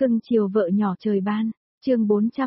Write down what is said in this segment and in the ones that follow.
Cưng chiều vợ nhỏ trời ban, chương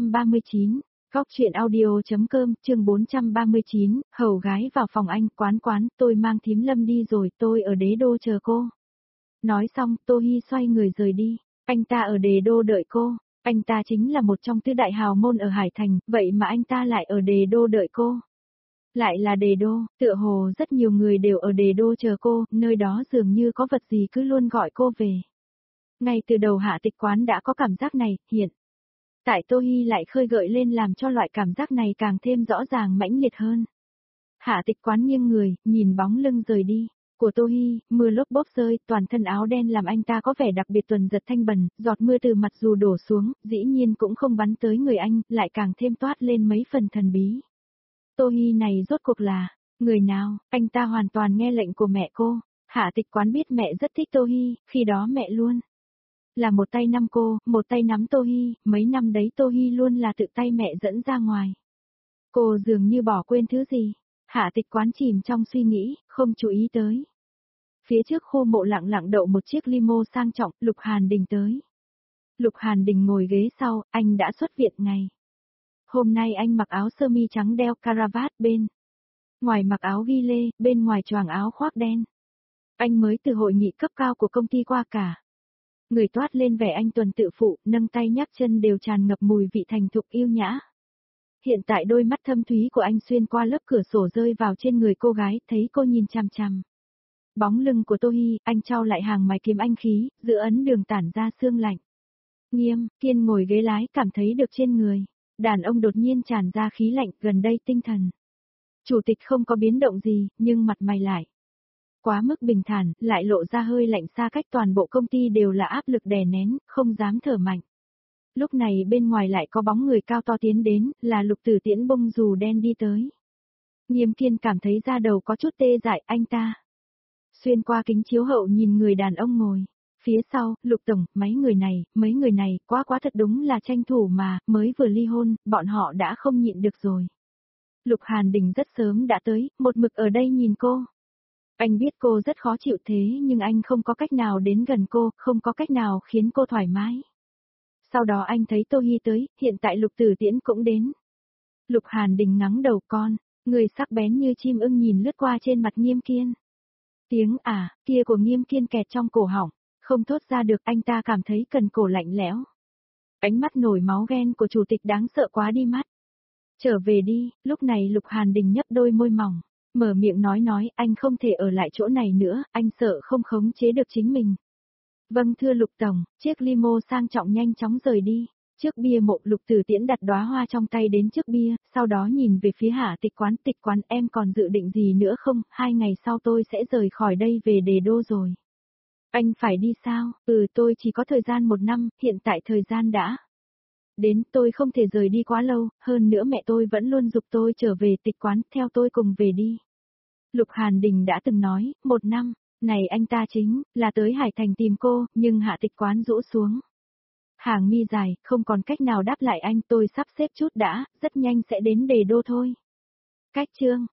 439, Góc chuyện audio.com, chương 439, hầu gái vào phòng anh, quán, tôi mang thím Lâm đi rồi, tôi ở Đế Đô chờ cô. Nói xong, Tô Hi xoay người rời đi, anh ta ở Đế Đô đợi cô, anh ta chính là một trong tứ đại hào môn ở Hải Thành, vậy mà anh ta lại ở Đế Đô đợi cô. Lại là Đế Đô, tựa hồ rất nhiều người đều ở Đế Đô chờ cô, nơi đó dường như có vật gì cứ luôn gọi cô về. Ngay từ đầu Hạ Tịch Quán đã có cảm giác này, hiện tại Tô Hi lại khơi gợi lên làm cho loại cảm giác này càng thêm rõ ràng mãnh liệt hơn. Hạ Tịch Quán nghiêng người, nhìn bóng lưng rời đi của Tô Hi, mưa lốp bốp rơi, toàn thân áo đen làm anh ta có vẻ đặc biệt tuần giật thanh bần, giọt mưa từ mặt dù đổ xuống, dĩ nhiên cũng không bắn tới người anh, lại càng thêm toát lên mấy phần thần bí. Tô Hi này rốt cuộc là người nào? Anh ta hoàn toàn nghe lệnh của mẹ cô. Hạ Tịch Quán biết mẹ rất thích Tô Hi, khi đó mẹ luôn là một tay nắm cô, một tay nắm Tô Hi, mấy năm đấy Tô Hi luôn là tự tay mẹ dẫn ra ngoài. Cô dường như bỏ quên thứ gì. Hạ Tịch Quán chìm trong suy nghĩ, không chú ý tới. Phía trước khu mộ lặng lặng đậu một chiếc limo sang trọng, Lục Hàn Đình tới. Lục Hàn Đình ngồi ghế sau, anh đã xuất viện ngày. Hôm nay anh mặc áo sơ mi trắng đeo caravat bên ngoài mặc áo ghi lê, bên ngoài choàng áo khoác đen. Anh mới từ hội nghị cấp cao của công ty qua cả. Người toát lên vẻ anh tuần tự phụ, nâng tay nhấc chân đều tràn ngập mùi vị thành thục yêu nhã. Hiện tại đôi mắt thâm thúy của anh xuyên qua lớp cửa sổ rơi vào trên người cô gái, thấy cô nhìn chằm chằm. Bóng lưng của Tô Hi, anh trao lại hàng mày kiếm anh khí, giữa ấn đường tản ra sương lạnh. Nghiêm Kiên ngồi ghế lái cảm thấy được trên người. Đàn ông đột nhiên tràn ra khí lạnh, gần đây tinh thần. Chủ tịch không có biến động gì, nhưng mặt mày lại quá mức bình thản, lại lộ ra hơi lạnh xa cách, toàn bộ công ty đều là áp lực đè nén, không dám thở mạnh. Lúc này bên ngoài lại có bóng người cao to tiến đến, là Lục Tử Tiễn bông dù đen đi tới. Nghiêm Kiên cảm thấy da đầu có chút tê dại, anh ta xuyên qua kính chiếu hậu nhìn người đàn ông ngồi phía sau, Lục Tổng, mấy người này, quá thật đúng là tranh thủ mà, mới vừa ly hôn, bọn họ đã không nhịn được rồi. Lục Hàn Đình rất sớm đã tới, một mực ở đây nhìn cô. Anh biết cô rất khó chịu thế nhưng anh không có cách nào đến gần cô, không có cách nào khiến cô thoải mái. Sau đó anh thấy Tô Hi tới, hiện tại Lục Tử Tiễn cũng đến. Lục Hàn Đình ngắng đầu con, người sắc bén như chim ưng nhìn lướt qua trên mặt Nghiêm Kiên. Tiếng kia của Nghiêm Kiên kẹt trong cổ họng, không thốt ra được, anh ta cảm thấy cần cổ lạnh lẽo. Ánh mắt nổi máu ghen của chủ tịch đáng sợ quá đi mắt. Trở về đi, lúc này Lục Hàn Đình nhấp đôi môi mỏng, mở miệng nói, anh không thể ở lại chỗ này nữa, anh sợ không khống chế được chính mình. Vâng thưa Lục Tổng, chiếc limo sang trọng nhanh chóng rời đi. Trước bia mộ Lục Tử Tiễn đặt đóa hoa trong tay đến trước bia, sau đó nhìn về phía Hạ Tịch Quán, em còn dự định gì nữa không, 2 ngày sau tôi sẽ rời khỏi đây về Đế Đô rồi. Anh phải đi sao, tôi chỉ có thời gian 1 năm, hiện tại thời gian đã đến, tôi không thể rời đi quá lâu, hơn nữa mẹ tôi vẫn luôn giục tôi trở về Tịch Quán, theo tôi cùng về đi. Lục Hàn Đình đã từng nói, 1 năm, này anh ta chính là tới Hải Thành tìm cô, nhưng Hạ Tịch Quán rũ xuống hàng mi dài, không còn cách nào đáp lại anh, tôi sắp xếp chút đã, rất nhanh sẽ đến Đế Đô thôi. Cách chương